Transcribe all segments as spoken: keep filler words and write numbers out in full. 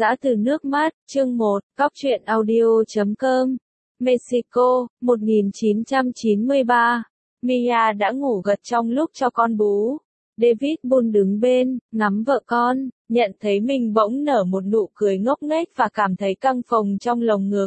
Giã từ nước mắt, chương một, Cóc truyện audio chấm com. Mexico, một nghìn chín trăm chín mươi ba. Mia đã ngủ gật trong lúc cho con bú. David Bull đứng bên, ngắm vợ con, nhận thấy mình bỗng nở một nụ cười ngốc nghếch và cảm thấy căng phồng trong lồng ngực.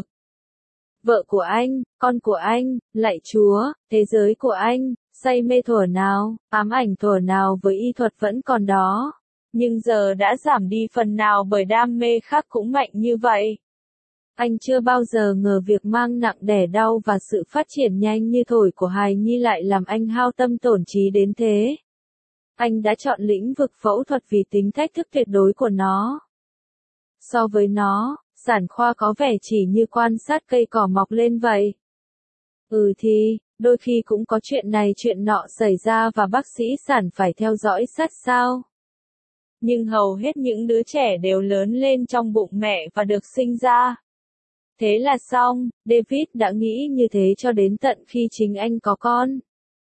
Vợ của anh, con của anh, lạy Chúa, thế giới của anh, say mê thuở nào, ám ảnh thuở nào với y thuật vẫn còn đó. Nhưng giờ đã giảm đi phần nào bởi đam mê khác cũng mạnh như vậy. Anh chưa bao giờ ngờ việc mang nặng đẻ đau và sự phát triển nhanh như thổi của hài nhi lại làm anh hao tâm tổn trí đến thế. Anh đã chọn lĩnh vực phẫu thuật vì tính thách thức tuyệt đối của nó. So với nó, sản khoa có vẻ chỉ như quan sát cây cỏ mọc lên vậy. Ừ thì, đôi khi cũng có chuyện này chuyện nọ xảy ra và bác sĩ sản phải theo dõi sát sao. Nhưng hầu hết những đứa trẻ đều lớn lên trong bụng mẹ và được sinh ra. Thế là xong, David đã nghĩ như thế cho đến tận khi chính anh có con.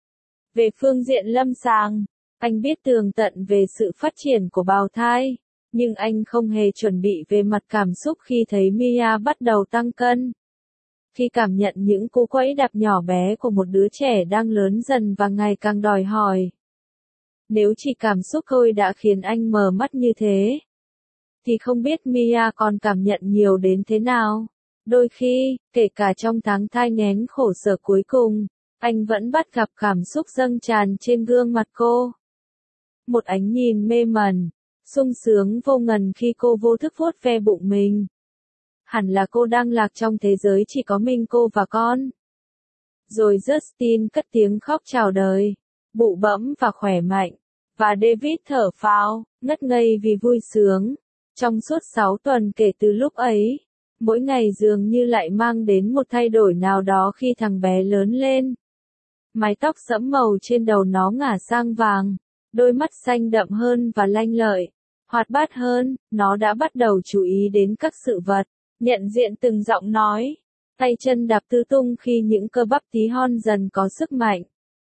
Về phương diện lâm sàng, anh biết tường tận về sự phát triển của bào thai, nhưng anh không hề chuẩn bị về mặt cảm xúc khi thấy Mia bắt đầu tăng cân. Khi cảm nhận những cú quẫy đạp nhỏ bé của một đứa trẻ đang lớn dần và ngày càng đòi hỏi. Nếu chỉ cảm xúc thôi đã khiến anh mờ mắt như thế, thì không biết Mia còn cảm nhận nhiều đến thế nào. Đôi khi, kể cả trong tháng thai nghén khổ sở cuối cùng, anh vẫn bắt gặp cảm xúc dâng tràn trên gương mặt cô. Một ánh nhìn mê mẩn, sung sướng vô ngần khi cô vô thức vuốt ve bụng mình. Hẳn là cô đang lạc trong thế giới chỉ có mình cô và con. Rồi Justin cất tiếng khóc chào đời, bụ bẫm và khỏe mạnh, và David thở phào, ngất ngây vì vui sướng. Trong suốt sáu tuần kể từ lúc ấy, mỗi ngày dường như lại mang đến một thay đổi nào đó khi thằng bé lớn lên. Mái tóc sẫm màu trên đầu nó ngả sang vàng, đôi mắt xanh đậm hơn và lanh lợi, hoạt bát hơn, nó đã bắt đầu chú ý đến các sự vật, nhận diện từng giọng nói, tay chân đạp tứ tung khi những cơ bắp tí hon dần có sức mạnh.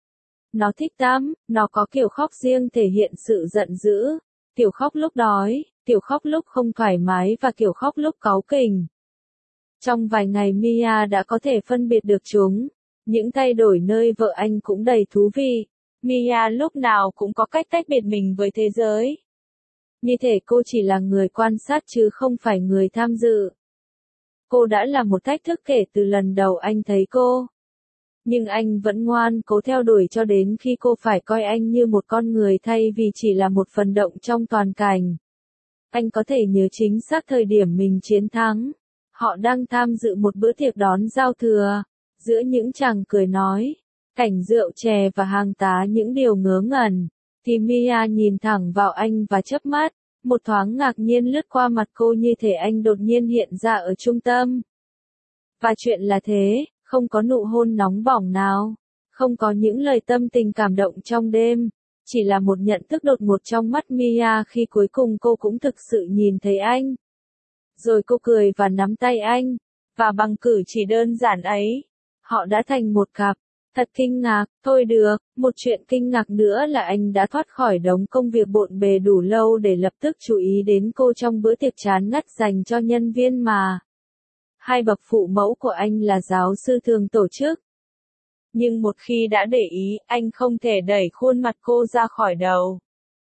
Nó thích tắm, nó có kiểu khóc riêng thể hiện sự giận dữ, kiểu khóc lúc đói, kiểu khóc lúc không thoải mái và kiểu khóc lúc cáu kỉnh. Trong vài ngày Mia đã có thể phân biệt được chúng. Những thay đổi nơi vợ anh cũng đầy thú vị. Mia lúc nào cũng có cách tách biệt mình với thế giới. Như thể cô chỉ là người quan sát chứ không phải người tham dự. Cô đã là một thách thức kể từ lần đầu anh thấy cô. Nhưng anh vẫn ngoan cố theo đuổi cho đến khi cô phải coi anh như một con người thay vì chỉ là một phần động trong toàn cảnh. Anh có thể nhớ chính xác thời điểm mình chiến thắng. Họ đang tham dự một bữa tiệc đón giao thừa. Giữa những chàng cười nói, cảnh rượu chè và hàng tá những điều ngớ ngẩn, thì Mia nhìn thẳng vào anh và chớp mắt, một thoáng ngạc nhiên lướt qua mặt cô như thể anh đột nhiên hiện ra ở trung tâm. Và chuyện là thế, không có nụ hôn nóng bỏng nào, không có những lời tâm tình cảm động trong đêm, chỉ là một nhận thức đột ngột trong mắt Mia khi cuối cùng cô cũng thực sự nhìn thấy anh. Rồi cô cười và nắm tay anh, và bằng cử chỉ đơn giản ấy, họ đã thành một cặp. Thật kinh ngạc, thôi được, một chuyện kinh ngạc nữa là anh đã thoát khỏi đống công việc bộn bề đủ lâu để lập tức chú ý đến cô trong bữa tiệc chán ngắt dành cho nhân viên mà. Hai bậc phụ mẫu của anh là giáo sư thường tổ chức. Nhưng một khi đã để ý, anh không thể đẩy khuôn mặt cô ra khỏi đầu.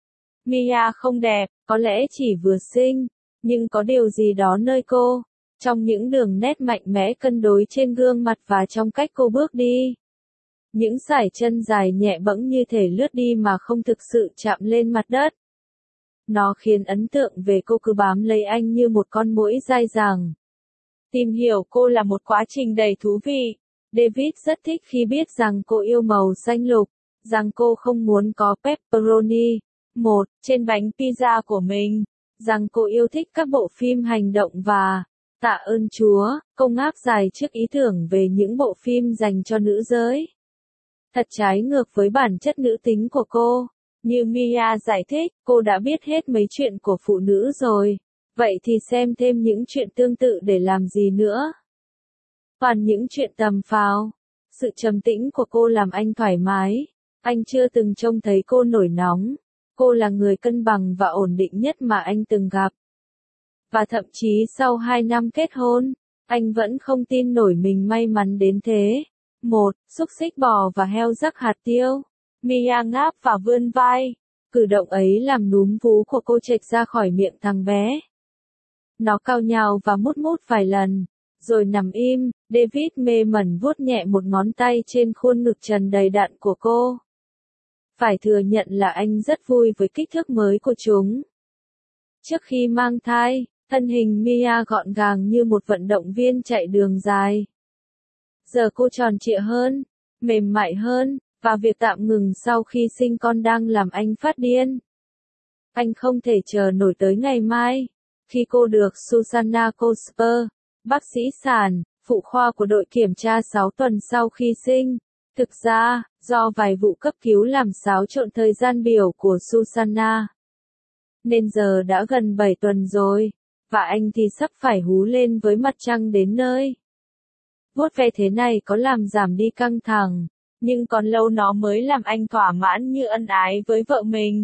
Mia không đẹp, có lẽ chỉ vừa xinh, nhưng có điều gì đó nơi cô. Trong những đường nét mạnh mẽ cân đối trên gương mặt và trong cách cô bước đi. Những sải chân dài nhẹ bẫng như thể lướt đi mà không thực sự chạm lên mặt đất. Nó khiến ấn tượng về cô cứ bám lấy anh như một con muỗi dai dẳng. Tìm hiểu cô là một quá trình đầy thú vị. David rất thích khi biết rằng cô yêu màu xanh lục, rằng cô không muốn có pepperoni, một, trên bánh pizza của mình, rằng cô yêu thích các bộ phim hành động và, tạ ơn Chúa, cô ngáp dài trước ý tưởng về những bộ phim dành cho nữ giới. Thật trái ngược với bản chất nữ tính của cô. Như Mia giải thích, cô đã biết hết mấy chuyện của phụ nữ rồi. Vậy thì xem thêm những chuyện tương tự để làm gì nữa. Toàn những chuyện tầm phào. Sự trầm tĩnh của cô làm anh thoải mái. Anh chưa từng trông thấy cô nổi nóng. Cô là người cân bằng và ổn định nhất mà anh từng gặp. Và thậm chí sau hai năm kết hôn, anh vẫn không tin nổi mình may mắn đến thế. Một, xúc xích bò và heo rắc hạt tiêu. Mia ngáp và vươn vai. Cử động ấy làm núm vú của cô trệch ra khỏi miệng thằng bé. Nó cao nhào và mút mút vài lần, rồi nằm im. David mê mẩn vuốt nhẹ một ngón tay trên khuôn ngực trần đầy đặn của cô. Phải thừa nhận là anh rất vui với kích thước mới của chúng. Trước khi mang thai, thân hình Mia gọn gàng như một vận động viên chạy đường dài. Giờ cô tròn trịa hơn, mềm mại hơn, và việc tạm ngừng sau khi sinh con đang làm anh phát điên. Anh không thể chờ nổi tới ngày mai, khi cô được Susanna Cosper, bác sĩ sản, phụ khoa của đội kiểm tra sáu tuần sau khi sinh. Thực ra, do vài vụ cấp cứu làm xáo trộn thời gian biểu của Susanna, nên giờ đã gần bảy tuần rồi, và anh thì sắp phải hú lên với mặt trăng đến nơi. Vuốt ve thế này có làm giảm đi căng thẳng, nhưng còn lâu nó mới làm anh thỏa mãn như ân ái với vợ mình.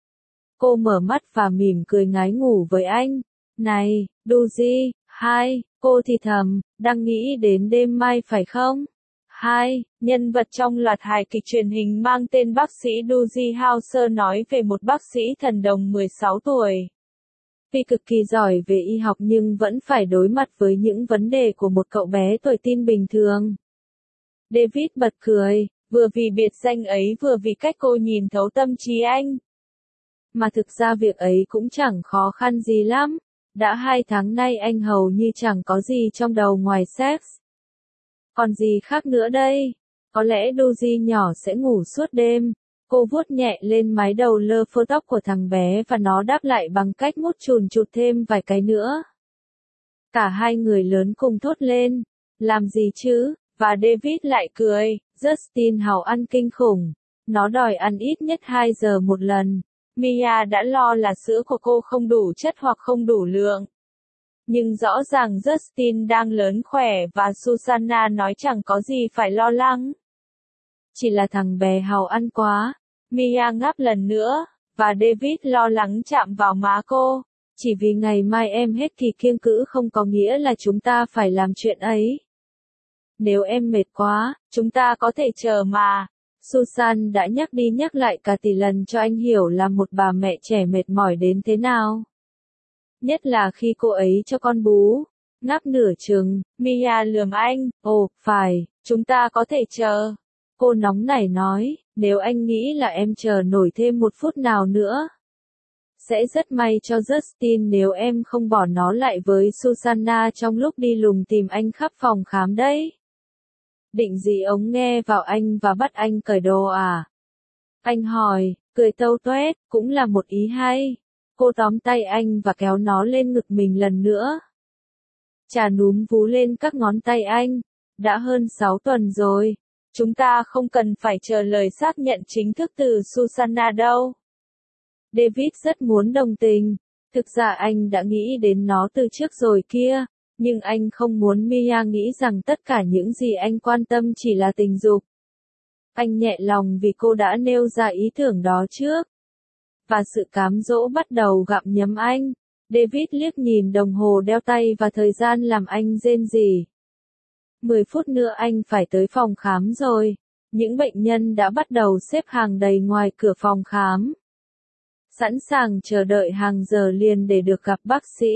Cô mở mắt và mỉm cười ngái ngủ với anh. Này, Duji, hai, cô thì thầm, đang nghĩ đến đêm mai phải không? Hai, nhân vật trong loạt hài kịch truyền hình mang tên bác sĩ Duji Hauser nói về một bác sĩ thần đồng mười sáu tuổi. Vì cực kỳ giỏi về y học nhưng vẫn phải đối mặt với những vấn đề của một cậu bé tuổi teen bình thường. David bật cười, vừa vì biệt danh ấy vừa vì cách cô nhìn thấu tâm trí anh. Mà thực ra việc ấy cũng chẳng khó khăn gì lắm. Đã hai tháng nay anh hầu như chẳng có gì trong đầu ngoài sex. Còn gì khác nữa đây? Có lẽ Duji nhỏ sẽ ngủ suốt đêm. Cô vuốt nhẹ lên mái đầu lơ phơ tóc của thằng bé và nó đáp lại bằng cách mút chùn chụt thêm vài cái nữa. Cả hai người lớn cùng thốt lên. Làm gì chứ? Và David lại cười. Justin hào ăn kinh khủng. Nó đòi ăn ít nhất hai giờ một lần. Mia đã lo là sữa của cô không đủ chất hoặc không đủ lượng. Nhưng rõ ràng Justin đang lớn khỏe và Susanna nói chẳng có gì phải lo lắng. Chỉ là thằng bé hào ăn quá. Mia ngáp lần nữa, và David lo lắng chạm vào má cô. Chỉ vì ngày mai em hết kỳ kiêng cữ không có nghĩa là chúng ta phải làm chuyện ấy. Nếu em mệt quá, chúng ta có thể chờ mà. Susan đã nhắc đi nhắc lại cả tỷ lần cho anh hiểu là một bà mẹ trẻ mệt mỏi đến thế nào. Nhất là khi cô ấy cho con bú. Ngáp nửa chừng, Mia lườm anh, ồ, phải, chúng ta có thể chờ. Cô nóng nảy nói, nếu anh nghĩ là em chờ nổi thêm một phút nào nữa. Sẽ rất may cho Justin nếu em không bỏ nó lại với Susanna trong lúc đi lùng tìm anh khắp phòng khám đấy. Định dí ống nghe vào anh và bắt anh cởi đồ à? Anh hỏi, cười tâu tuét, cũng là một ý hay. Cô tóm tay anh và kéo nó lên ngực mình lần nữa. Chà núm vú lên các ngón tay anh. Đã hơn sáu tuần rồi. Chúng ta không cần phải chờ lời xác nhận chính thức từ Susanna đâu. David rất muốn đồng tình. Thực ra anh đã nghĩ đến nó từ trước rồi kia. Nhưng anh không muốn Mia nghĩ rằng tất cả những gì anh quan tâm chỉ là tình dục. Anh nhẹ lòng vì cô đã nêu ra ý tưởng đó trước. Và sự cám dỗ bắt đầu gặm nhấm anh. David liếc nhìn đồng hồ đeo tay và thời gian làm anh rên rỉ. mười phút nữa anh phải tới phòng khám rồi. Những bệnh nhân đã bắt đầu xếp hàng đầy ngoài cửa phòng khám. Sẵn sàng chờ đợi hàng giờ liền để được gặp bác sĩ.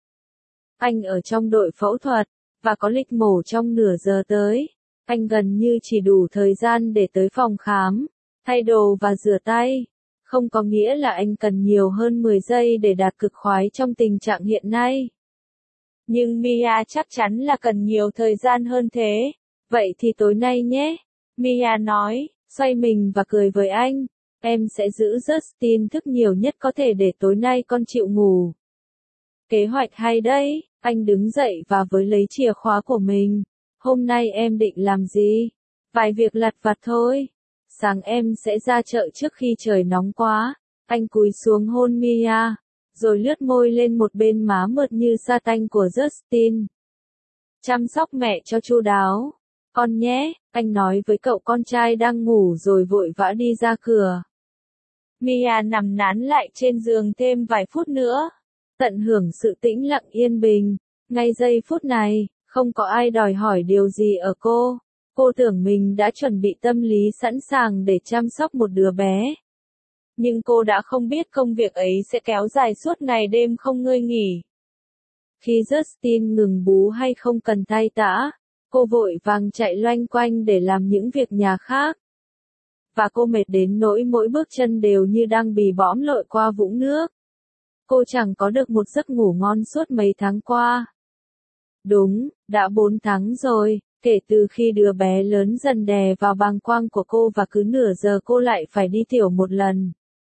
Anh ở trong đội phẫu thuật, và có lịch mổ trong nửa giờ tới. Anh gần như chỉ đủ thời gian để tới phòng khám, thay đồ và rửa tay. Không có nghĩa là anh cần nhiều hơn mười giây để đạt cực khoái trong tình trạng hiện nay. Nhưng Mia chắc chắn là cần nhiều thời gian hơn thế. Vậy thì tối nay nhé. Mia nói, xoay mình và cười với anh. Em sẽ giữ Justin thức nhiều nhất có thể để tối nay con chịu ngủ. Kế hoạch hay đấy. Anh đứng dậy và với lấy chìa khóa của mình. Hôm nay em định làm gì? Vài việc lặt vặt thôi. Sáng em sẽ ra chợ trước khi trời nóng quá. Anh cúi xuống hôn Mia, rồi lướt môi lên một bên má mượt như sa tanh của Justin. Chăm sóc mẹ cho chu đáo. Con nhé, anh nói với cậu con trai đang ngủ rồi vội vã đi ra cửa. Mia nằm nán lại trên giường thêm vài phút nữa. tận hưởng sự tĩnh lặng yên bình. Ngay giây phút này, không có ai đòi hỏi điều gì ở cô. Cô tưởng mình đã chuẩn bị tâm lý sẵn sàng để chăm sóc một đứa bé. Nhưng cô đã không biết công việc ấy sẽ kéo dài suốt ngày đêm không ngơi nghỉ. Khi Justin ngừng bú hay không cần thay tã, cô vội vàng chạy loanh quanh để làm những việc nhà khác. Và cô mệt đến nỗi mỗi bước chân đều như đang bì bõm lội qua vũng nước. Cô chẳng có được một giấc ngủ ngon suốt mấy tháng qua. Đúng, đã bốn tháng rồi, kể từ khi đứa bé lớn dần đè vào bàng quang của cô và cứ nửa giờ cô lại phải đi tiểu một lần.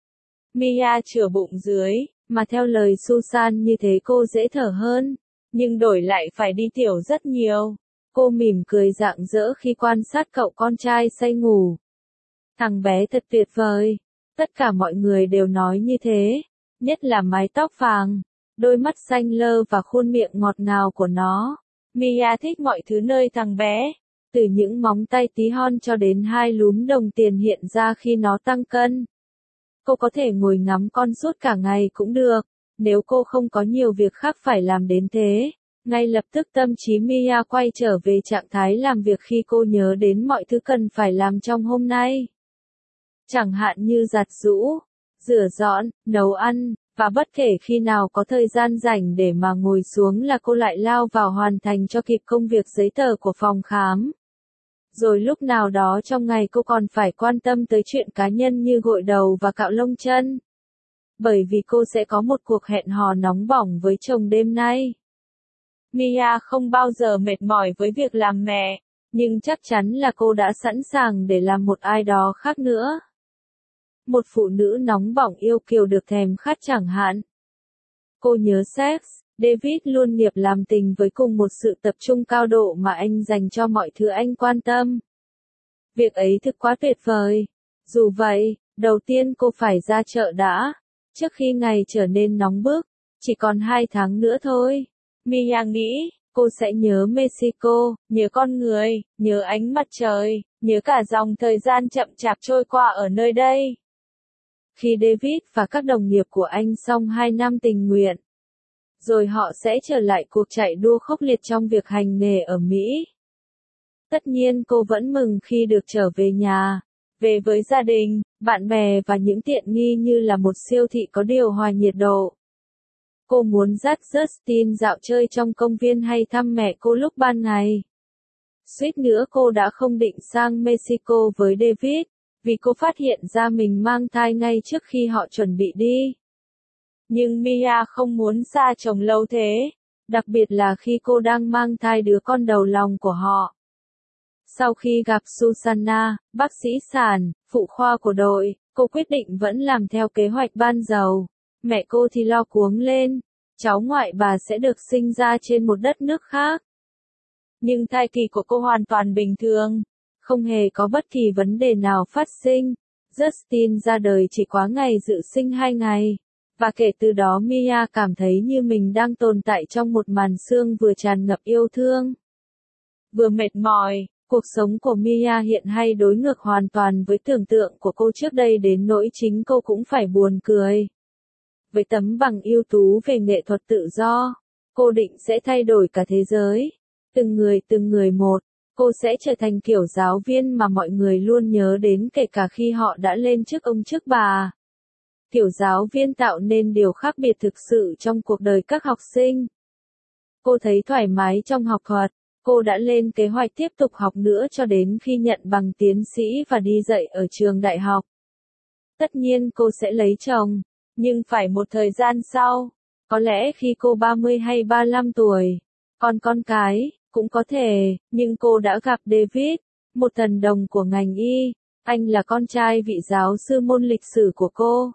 Mia chữa bụng dưới, mà theo lời Susan như thế cô dễ thở hơn, nhưng đổi lại phải đi tiểu rất nhiều. Cô mỉm cười rạng rỡ khi quan sát cậu con trai say ngủ. Thằng bé thật tuyệt vời, tất cả mọi người đều nói như thế, nhất là mái tóc vàng, đôi mắt xanh lơ và khuôn miệng ngọt ngào của nó. Mia thích mọi thứ nơi thằng bé, từ những móng tay tí hon cho đến hai lúm đồng tiền hiện ra khi nó tăng cân. Cô có thể ngồi ngắm con suốt cả ngày cũng được, nếu cô không có nhiều việc khác phải làm đến thế. Ngay lập tức tâm trí Mia quay trở về trạng thái làm việc khi cô nhớ đến mọi thứ cần phải làm trong hôm nay. Chẳng hạn như giặt giũ, rửa dọn, nấu ăn, và bất kể khi nào có thời gian rảnh để mà ngồi xuống là cô lại lao vào hoàn thành cho kịp công việc giấy tờ của phòng khám. Rồi lúc nào đó trong ngày cô còn phải quan tâm tới chuyện cá nhân như gội đầu và cạo lông chân. Bởi vì cô sẽ có một cuộc hẹn hò nóng bỏng với chồng đêm nay. Mia không bao giờ mệt mỏi với việc làm mẹ, nhưng chắc chắn là cô đã sẵn sàng để làm một ai đó khác nữa. Một phụ nữ nóng bỏng yêu kiều được thèm khát chẳng hạn. Cô nhớ sex, David luôn nghiệp làm tình với cùng một sự tập trung cao độ mà anh dành cho mọi thứ anh quan tâm. Việc ấy thực quá tuyệt vời. Dù vậy, đầu tiên cô phải ra chợ đã, trước khi ngày trở nên nóng bức, chỉ còn hai tháng nữa thôi. Mia nghĩ, cô sẽ nhớ Mexico, nhớ con người, nhớ ánh mặt trời, nhớ cả dòng thời gian chậm chạp trôi qua ở nơi đây. Khi David và các đồng nghiệp của anh xong hai năm tình nguyện, rồi họ sẽ trở lại cuộc chạy đua khốc liệt trong việc hành nghề ở Mỹ. Tất nhiên cô vẫn mừng khi được trở về nhà, về với gia đình, bạn bè và những tiện nghi như là một siêu thị có điều hòa nhiệt độ. Cô muốn dắt Justin dạo chơi trong công viên hay thăm mẹ cô lúc ban ngày. Suýt nữa cô đã không định sang Mexico với David, vì cô phát hiện ra mình mang thai ngay trước khi họ chuẩn bị đi. Nhưng Mia không muốn xa chồng lâu thế, đặc biệt là khi cô đang mang thai đứa con đầu lòng của họ. Sau khi gặp Susanna, bác sĩ sản, phụ khoa của đội, cô quyết định vẫn làm theo kế hoạch ban đầu. Mẹ cô thì lo cuống lên, cháu ngoại bà sẽ được sinh ra trên một đất nước khác. Nhưng thai kỳ của cô hoàn toàn bình thường, không hề có bất kỳ vấn đề nào phát sinh. Justin ra đời chỉ quá ngày dự sinh hai ngày, và kể từ đó Mia cảm thấy như mình đang tồn tại trong một màn sương vừa tràn ngập yêu thương, vừa mệt mỏi. Cuộc sống của Mia hiện hay đối ngược hoàn toàn với tưởng tượng của cô trước đây đến nỗi chính cô cũng phải buồn cười. Với tấm bằng ưu tú về nghệ thuật tự do, cô định sẽ thay đổi cả thế giới. Từng người từng người một, cô sẽ trở thành kiểu giáo viên mà mọi người luôn nhớ đến kể cả khi họ đã lên chức ông chức bà. Kiểu giáo viên tạo nên điều khác biệt thực sự trong cuộc đời các học sinh. Cô thấy thoải mái trong học thuật. Cô đã lên kế hoạch tiếp tục học nữa cho đến khi nhận bằng tiến sĩ và đi dạy ở trường đại học. Tất nhiên cô sẽ lấy chồng, nhưng phải một thời gian sau, có lẽ khi cô ba mươi hay ba mươi lăm tuổi. Còn con cái, cũng có thể, nhưng cô đã gặp David, một thần đồng của ngành y, anh là con trai vị giáo sư môn lịch sử của cô.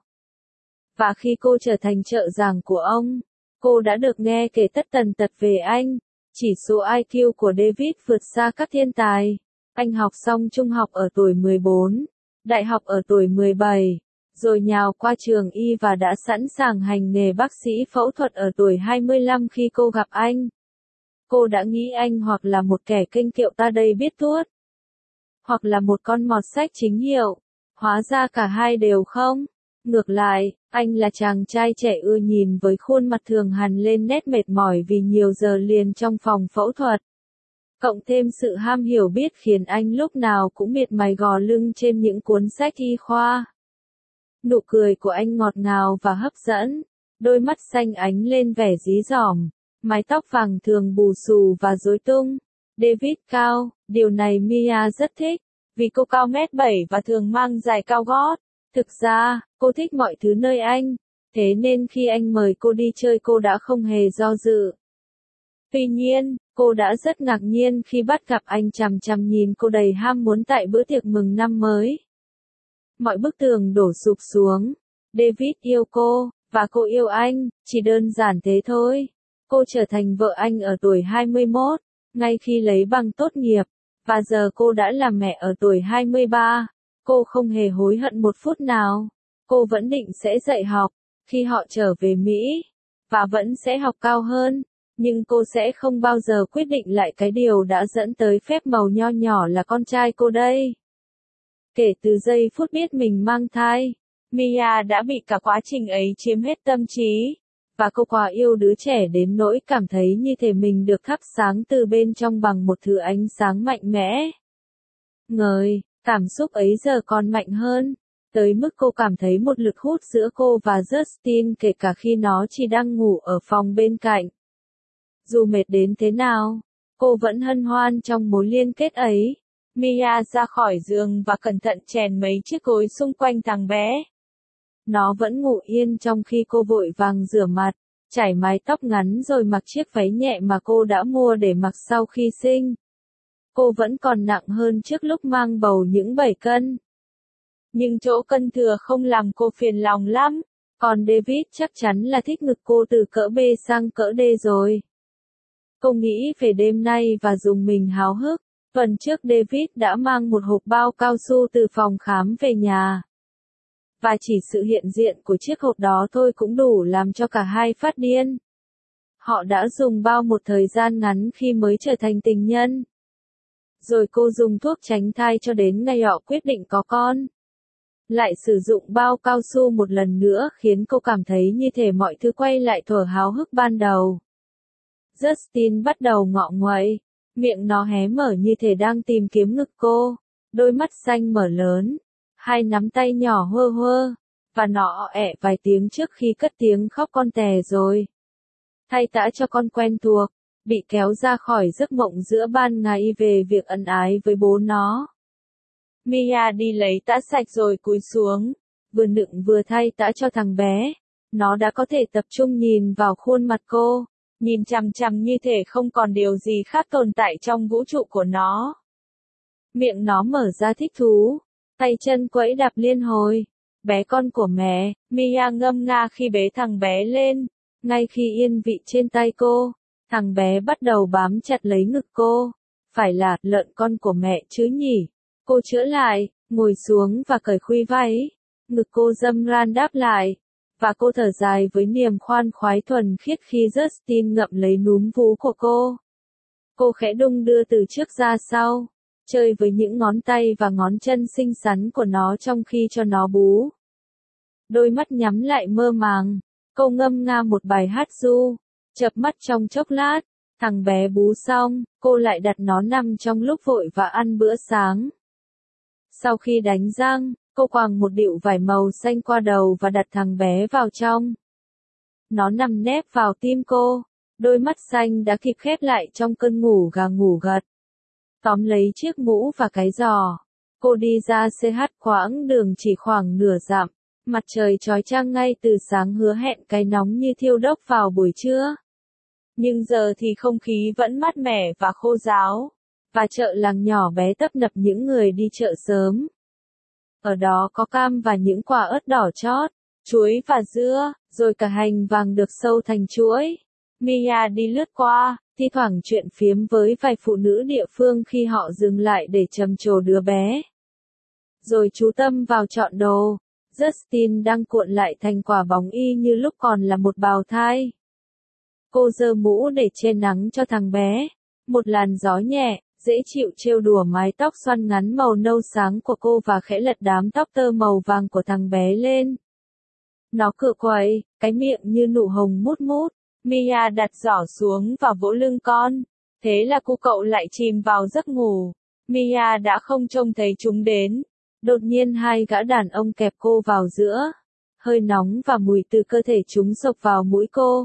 Và khi cô trở thành trợ giảng của ông, cô đã được nghe kể tất tần tật về anh. Chỉ số I Q của David vượt xa các thiên tài. Anh học xong trung học ở tuổi mười bốn, đại học ở tuổi mười bảy, rồi nhào qua trường y và đã sẵn sàng hành nghề bác sĩ phẫu thuật ở tuổi hai mươi lăm khi cô gặp anh. Cô đã nghĩ anh hoặc là một kẻ kênh kiệu ta đây biết tuốt, hoặc là một con mọt sách chính hiệu. Hóa ra cả hai đều không. Ngược lại, anh là chàng trai trẻ ưa nhìn với khuôn mặt thường hằn lên nét mệt mỏi vì nhiều giờ liền trong phòng phẫu thuật. Cộng thêm sự ham hiểu biết khiến anh lúc nào cũng miệt mài gò lưng trên những cuốn sách y khoa. Nụ cười của anh ngọt ngào và hấp dẫn, đôi mắt xanh ánh lên vẻ dí dỏm, mái tóc vàng thường bù xù và rối tung. David cao, điều này Mia rất thích, vì cô cao mét bảy và thường mang giày cao gót. Thực ra, cô thích mọi thứ nơi anh, thế nên khi anh mời cô đi chơi cô đã không hề do dự. Tuy nhiên, cô đã rất ngạc nhiên khi bắt gặp anh chằm chằm nhìn cô đầy ham muốn tại bữa tiệc mừng năm mới. Mọi bức tường đổ sụp xuống. David yêu cô, và cô yêu anh, chỉ đơn giản thế thôi. Cô trở thành vợ anh ở tuổi hai mươi mốt, ngay khi lấy bằng tốt nghiệp, và giờ cô đã là mẹ ở tuổi hai mươi ba. Cô không hề hối hận một phút nào. Cô vẫn định sẽ dạy học, khi họ trở về Mỹ, và vẫn sẽ học cao hơn. Nhưng cô sẽ không bao giờ quyết định lại cái điều đã dẫn tới phép màu nho nhỏ là con trai cô đây. Kể từ giây phút biết mình mang thai, Mia đã bị cả quá trình ấy chiếm hết tâm trí, và cô quá yêu đứa trẻ đến nỗi cảm thấy như thể mình được thắp sáng từ bên trong bằng một thứ ánh sáng mạnh mẽ. Ngời, cảm xúc ấy giờ còn mạnh hơn, tới mức cô cảm thấy một lực hút giữa cô và Justin kể cả khi nó chỉ đang ngủ ở phòng bên cạnh. Dù mệt đến thế nào, cô vẫn hân hoan trong mối liên kết ấy. Mia ra khỏi giường và cẩn thận chèn mấy chiếc gối xung quanh thằng bé. Nó vẫn ngủ yên trong khi cô vội vàng rửa mặt, chải mái tóc ngắn rồi mặc chiếc váy nhẹ mà cô đã mua để mặc sau khi sinh. Cô vẫn còn nặng hơn trước lúc mang bầu những bảy cân. Nhưng chỗ cân thừa không làm cô phiền lòng lắm, còn David chắc chắn là thích ngực cô từ cỡ B sang cỡ D rồi. Cô nghĩ về đêm nay và dùng mình háo hức. Tuần trước David đã mang một hộp bao cao su từ phòng khám về nhà. Và chỉ sự hiện diện của chiếc hộp đó thôi cũng đủ làm cho cả hai phát điên. Họ đã dùng bao một thời gian ngắn khi mới trở thành tình nhân. Rồi cô dùng thuốc tránh thai cho đến ngày họ quyết định có con. Lại sử dụng bao cao su một lần nữa khiến cô cảm thấy như thể mọi thứ quay lại thuở háo hức ban đầu. Justin bắt đầu ngọ nguậy. Miệng nó hé mở như thể đang tìm kiếm ngực cô, đôi mắt xanh mở lớn, hai nắm tay nhỏ hơ hơ, và nó ẹ vài tiếng trước khi cất tiếng khóc con tè rồi. Thay tã cho con quen thuộc, bị kéo ra khỏi giấc mộng giữa ban ngày về việc ân ái với bố nó. Mia đi lấy tã sạch rồi cúi xuống, vừa nựng vừa thay tã cho thằng bé. Nó đã có thể tập trung nhìn vào khuôn mặt cô. Nhìn chằm chằm như thể không còn điều gì khác tồn tại trong vũ trụ của nó. Miệng nó mở ra thích thú, tay chân quẫy đạp liên hồi. Bé con của mẹ, Mia ngâm nga khi bế thằng bé lên. Ngay khi yên vị trên tay cô, thằng bé bắt đầu bám chặt lấy ngực cô. Phải là lợn con của mẹ chứ nhỉ? Cô chữa lại, ngồi xuống và cởi khuy váy. Ngực cô dâm ran đáp lại. Và cô thở dài với niềm khoan khoái thuần khiết khi Justin ngậm lấy núm vú của cô. Cô khẽ đung đưa từ trước ra sau, chơi với những ngón tay và ngón chân xinh xắn của nó trong khi cho nó bú. Đôi mắt nhắm lại mơ màng, cô ngâm nga một bài hát ru, chợp mắt trong chốc lát, thằng bé bú xong, cô lại đặt nó nằm trong lúc vội và ăn bữa sáng. Sau khi đánh răng, cô quàng một đĩu vải màu xanh qua đầu và đặt thằng bé vào trong. Nó nằm nép vào tim cô, đôi mắt xanh đã kịp khép lại trong cơn ngủ gà ngủ gật. Tóm lấy chiếc mũ và cái giò, cô đi ra xê hát quãng đường chỉ khoảng nửa dặm. Mặt trời chói chang ngay từ sáng hứa hẹn cái nóng như thiêu đốt vào buổi trưa. Nhưng giờ thì không khí vẫn mát mẻ và khô ráo, và chợ làng nhỏ bé tấp nập những người đi chợ sớm. Ở đó có cam và những quả ớt đỏ chót, chuối và dưa, rồi cả hành vàng được sâu thành chuỗi. Mia đi lướt qua, thi thoảng chuyện phiếm với vài phụ nữ địa phương khi họ dừng lại để trầm trồ đứa bé. Rồi chú tâm vào chọn đồ. Justin đang cuộn lại thành quả bóng y như lúc còn là một bào thai. Cô giơ mũ để che nắng cho thằng bé. Một làn gió nhẹ, dễ chịu trêu đùa mái tóc xoăn ngắn màu nâu sáng của cô và khẽ lật đám tóc tơ màu vàng của thằng bé lên. Nó cựa quậy, cái miệng như nụ hồng mút mút. Mia đặt giỏ xuống và vỗ lưng con. Thế là cô cậu lại chìm vào giấc ngủ. Mia đã không trông thấy chúng đến. Đột nhiên hai gã đàn ông kẹp cô vào giữa. Hơi nóng và mùi từ cơ thể chúng xộc vào mũi cô.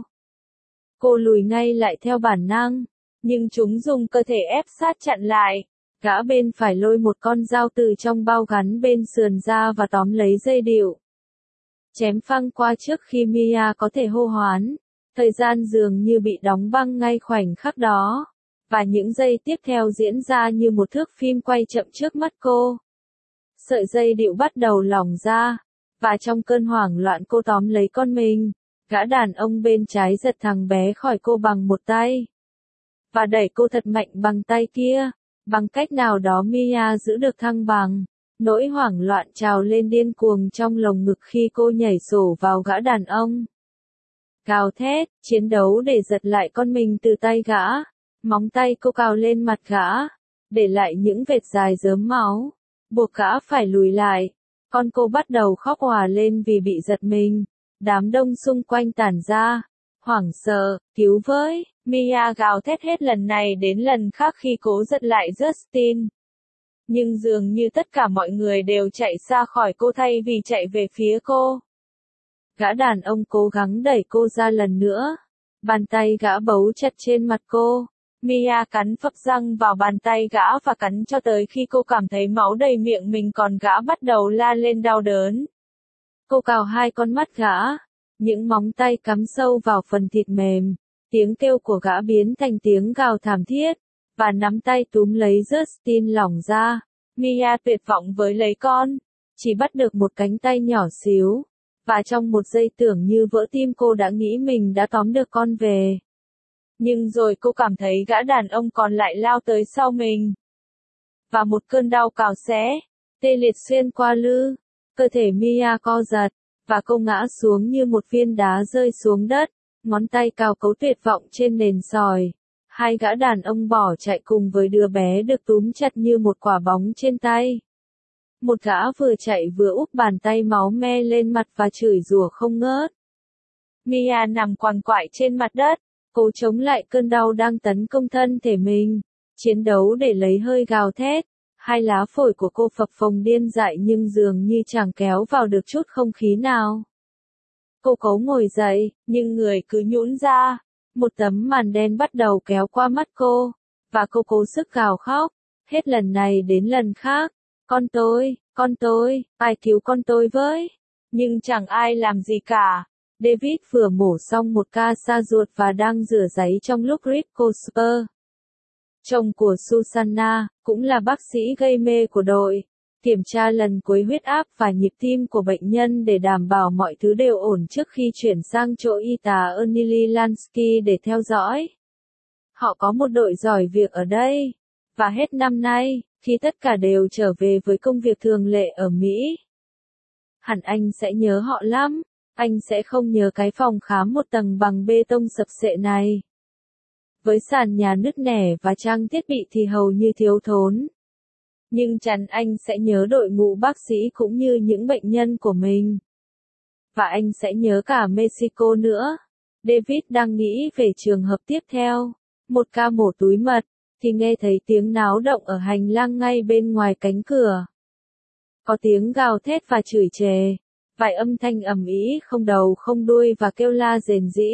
Cô lùi ngay lại theo bản năng. Nhưng chúng dùng cơ thể ép sát chặn lại. Gã bên phải lôi một con dao từ trong bao gắn bên sườn ra và tóm lấy dây điệu. Chém phăng qua trước khi Mia có thể hô hoán. Thời gian dường như bị đóng băng ngay khoảnh khắc đó. Và những giây tiếp theo diễn ra như một thước phim quay chậm trước mắt cô. Sợi dây điệu bắt đầu lỏng ra. Và trong cơn hoảng loạn cô tóm lấy con mình. Gã đàn ông bên trái giật thằng bé khỏi cô bằng một tay. Và đẩy cô thật mạnh bằng tay kia. Bằng cách nào đó Mia giữ được thăng bằng. Nỗi hoảng loạn trào lên điên cuồng trong lồng ngực khi cô nhảy sổ vào gã đàn ông. Gào thét, chiến đấu để giật lại con mình từ tay gã. Móng tay cô cào lên mặt gã. Để lại những vệt dài rớm máu. Buộc gã phải lùi lại. Con cô bắt đầu khóc òa lên vì bị giật mình. Đám đông xung quanh tản ra. Hoảng sợ, cứu với. Mia gào thét hết lần này đến lần khác khi cố giật lại Justin. Nhưng dường như tất cả mọi người đều chạy xa khỏi cô thay vì chạy về phía cô. Gã đàn ông cố gắng đẩy cô ra lần nữa. Bàn tay gã bấu chặt trên mặt cô. Mia cắn phập răng vào bàn tay gã và cắn cho tới khi cô cảm thấy máu đầy miệng mình, còn gã bắt đầu la lên đau đớn. Cô cào hai con mắt gã. Những móng tay cắm sâu vào phần thịt mềm. Tiếng kêu của gã biến thành tiếng gào thảm thiết. Và nắm tay túm lấy Justin lỏng ra. Mia tuyệt vọng với lấy con. Chỉ bắt được một cánh tay nhỏ xíu. Và trong một giây tưởng như vỡ tim cô đã nghĩ mình đã tóm được con về. Nhưng rồi cô cảm thấy gã đàn ông còn lại lao tới sau mình. Và một cơn đau cào xé, tê liệt xuyên qua lư. Cơ thể Mia co giật. Và cô ngã xuống như một viên đá rơi xuống đất. Ngón tay cào cấu tuyệt vọng trên nền sỏi. Hai gã đàn ông bỏ chạy cùng với đứa bé được túm chặt như một quả bóng trên tay. Một gã vừa chạy vừa úp bàn tay máu me lên mặt và chửi rủa không ngớt. Mia nằm quằn quại trên mặt đất, cố chống lại cơn đau đang tấn công thân thể mình. Chiến đấu để lấy hơi gào thét. Hai lá phổi của cô phập phồng điên dại nhưng dường như chẳng kéo vào được chút không khí nào. Cô cố ngồi dậy, nhưng người cứ nhũn ra. Một tấm màn đen bắt đầu kéo qua mắt cô. Và cô cố sức gào khóc. Hết lần này đến lần khác. Con tôi, con tôi, ai cứu con tôi với? Nhưng chẳng ai làm gì cả. David vừa mổ xong một ca sa ruột và đang rửa giấy trong lúc Rick Cosper, chồng của Susanna, cũng là bác sĩ gây mê của đội, kiểm tra lần cuối huyết áp và nhịp tim của bệnh nhân để đảm bảo mọi thứ đều ổn trước khi chuyển sang chỗ y tá Ernili Lansky để theo dõi. Họ có một đội giỏi việc ở đây. Và hết năm nay, khi tất cả đều trở về với công việc thường lệ ở Mỹ, hẳn anh sẽ nhớ họ lắm. Anh sẽ không nhớ cái phòng khám một tầng bằng bê tông sập sệ này. Với sàn nhà nứt nẻ và trang thiết bị thì hầu như thiếu thốn. Nhưng chắn anh sẽ nhớ đội ngũ bác sĩ cũng như những bệnh nhân của mình. Và anh sẽ nhớ cả Mexico nữa. David đang nghĩ về trường hợp tiếp theo. Một ca mổ túi mật, thì nghe thấy tiếng náo động ở hành lang ngay bên ngoài cánh cửa. Có tiếng gào thét và chửi chề. Vài âm thanh ầm ĩ không đầu không đuôi và kêu la rền rĩ.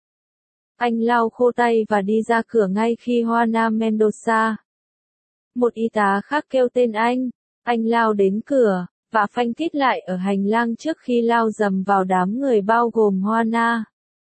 Anh lau khô tay và đi ra cửa ngay khi Juana Mendoza, một y tá khác, kêu tên anh. Anh lao đến cửa, và phanh tít lại ở hành lang trước khi lao dầm vào đám người bao gồm Juana,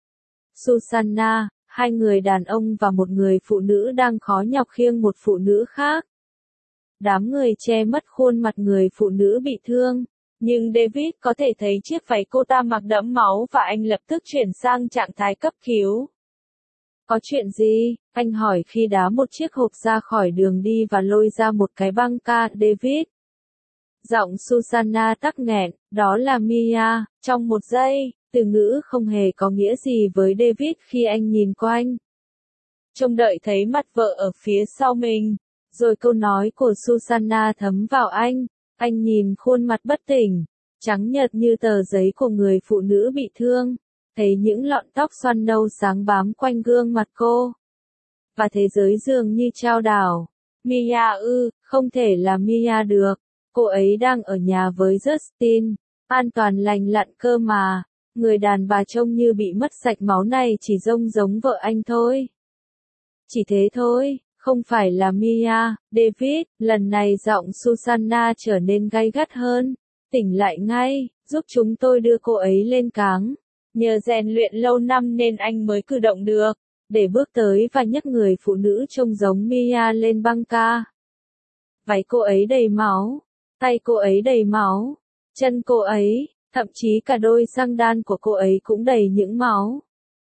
Susanna, hai người đàn ông và một người phụ nữ đang khó nhọc khiêng một phụ nữ khác. Đám người che mất khuôn mặt người phụ nữ bị thương. Nhưng David có thể thấy chiếc váy cô ta mặc đẫm máu và anh lập tức chuyển sang trạng thái cấp cứu. Có chuyện gì? Anh hỏi khi đá một chiếc hộp ra khỏi đường đi và lôi ra một cái băng ca. David. Giọng Susanna tắc nghẹn, đó là Mia. Trong một giây, từ ngữ không hề có nghĩa gì với David khi anh nhìn quanh. Trông đợi thấy mặt vợ ở phía sau mình. Rồi câu nói của Susanna thấm vào anh. Anh nhìn khuôn mặt bất tỉnh, trắng nhợt như tờ giấy của người phụ nữ bị thương, thấy những lọn tóc xoăn nâu sáng bám quanh gương mặt cô. Và thế giới dường như chao đảo. Mia ư, không thể là Mia được, cô ấy đang ở nhà với Justin, an toàn lành lặn cơ mà, người đàn bà trông như bị mất sạch máu này chỉ trông giống vợ anh thôi. Chỉ thế thôi, không phải là Mia, David, lần này giọng Susanna trở nên gay gắt hơn, tỉnh lại ngay, giúp chúng tôi đưa cô ấy lên cáng. Nhờ rèn luyện lâu năm nên anh mới cử động được, để bước tới và nhấc người phụ nữ trông giống Mia lên băng ca. Váy cô ấy đầy máu, tay cô ấy đầy máu, chân cô ấy, thậm chí cả đôi xăng đan của cô ấy cũng đầy những máu.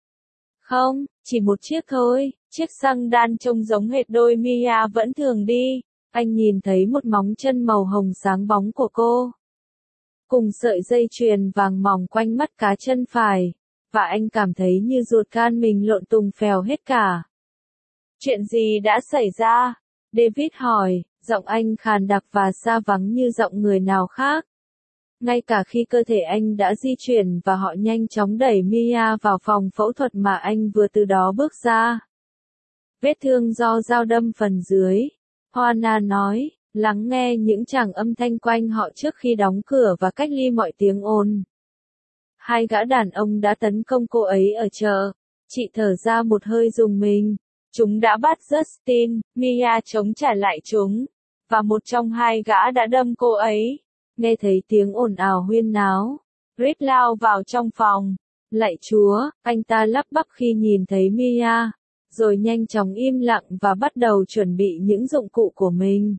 Không, chỉ một chiếc thôi, chiếc xăng đan trông giống hệt đôi Mia vẫn thường đi. Anh nhìn thấy một móng chân màu hồng sáng bóng của cô, cùng sợi dây chuyền vàng mỏng quanh mắt cá chân phải, và anh cảm thấy như ruột gan mình lộn tùng phèo hết cả. Chuyện gì đã xảy ra? David hỏi, giọng anh khàn đặc và xa vắng như giọng người nào khác. Ngay cả khi cơ thể anh đã di chuyển và họ nhanh chóng đẩy Mia vào phòng phẫu thuật mà anh vừa từ đó bước ra. Vết thương do dao đâm phần dưới. Juana nói, lắng nghe những tràng âm thanh quanh họ trước khi đóng cửa và cách ly mọi tiếng ồn. Hai gã đàn ông đã tấn công cô ấy ở chợ. Chị thở ra một hơi rùng mình. Chúng đã bắt Justin, Mia chống trả lại chúng. Và một trong hai gã đã đâm cô ấy. Nghe thấy tiếng ồn ào huyên náo. Rick lao vào trong phòng. Lạy Chúa, anh ta lắp bắp khi nhìn thấy Mia. Rồi nhanh chóng im lặng và bắt đầu chuẩn bị những dụng cụ của mình.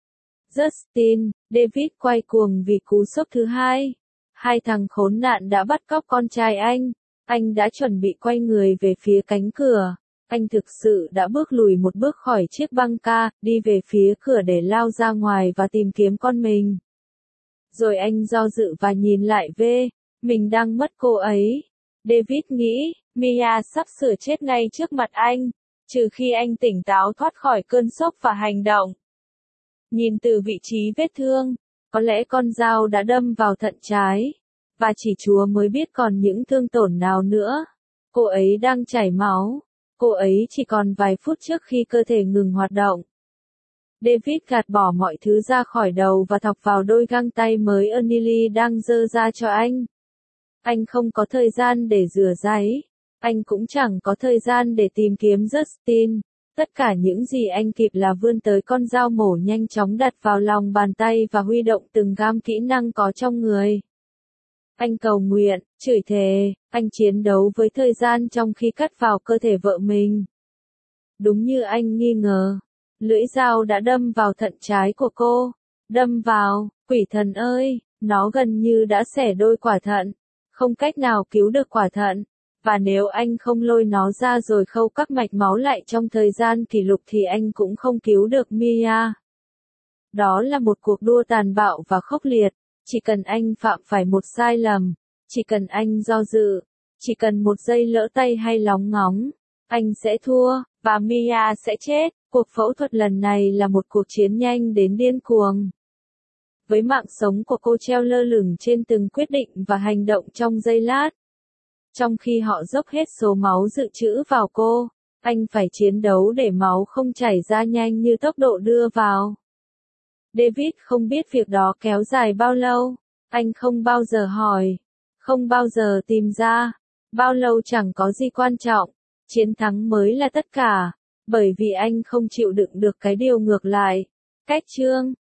Justin, David quay cuồng vì cú sốc thứ hai. Hai thằng khốn nạn đã bắt cóc con trai anh. Anh đã chuẩn bị quay người về phía cánh cửa. Anh thực sự đã bước lùi một bước khỏi chiếc băng ca, đi về phía cửa để lao ra ngoài và tìm kiếm con mình. Rồi anh do dự và nhìn lại về, mình đang mất cô ấy. David nghĩ, Mia sắp sửa chết ngay trước mặt anh, trừ khi anh tỉnh táo thoát khỏi cơn sốc và hành động. Nhìn từ vị trí vết thương, có lẽ con dao đã đâm vào thận trái, và chỉ Chúa mới biết còn những thương tổn nào nữa. Cô ấy đang chảy máu, cô ấy chỉ còn vài phút trước khi cơ thể ngừng hoạt động. David gạt bỏ mọi thứ ra khỏi đầu và thọc vào đôi găng tay mới Anneli đang dơ ra cho anh. Anh không có thời gian để rửa ráy. Anh cũng chẳng có thời gian để tìm kiếm Justin. Tất cả những gì anh kịp là vươn tới con dao mổ nhanh chóng đặt vào lòng bàn tay và huy động từng gam kỹ năng có trong người. Anh cầu nguyện, chửi thề, anh chiến đấu với thời gian trong khi cắt vào cơ thể vợ mình. Đúng như anh nghi ngờ, lưỡi dao đã đâm vào thận trái của cô. Đâm vào, quỷ thần ơi, nó gần như đã xẻ đôi quả thận. Không cách nào cứu được quả thận. Và nếu anh không lôi nó ra rồi khâu các mạch máu lại trong thời gian kỷ lục thì anh cũng không cứu được Mia. Đó là một cuộc đua tàn bạo và khốc liệt. Chỉ cần anh phạm phải một sai lầm, chỉ cần anh do dự, chỉ cần một giây lỡ tay hay lóng ngóng, anh sẽ thua, và Mia sẽ chết. Cuộc phẫu thuật lần này là một cuộc chiến nhanh đến điên cuồng. Với mạng sống của cô treo lơ lửng trên từng quyết định và hành động trong giây lát. Trong khi họ dốc hết số máu dự trữ vào cô, anh phải chiến đấu để máu không chảy ra nhanh như tốc độ đưa vào. David không biết việc đó kéo dài bao lâu. Anh không bao giờ hỏi, không bao giờ tìm ra. Bao lâu chẳng có gì quan trọng. Chiến thắng mới là tất cả, bởi vì anh không chịu đựng được cái điều ngược lại. Cách chương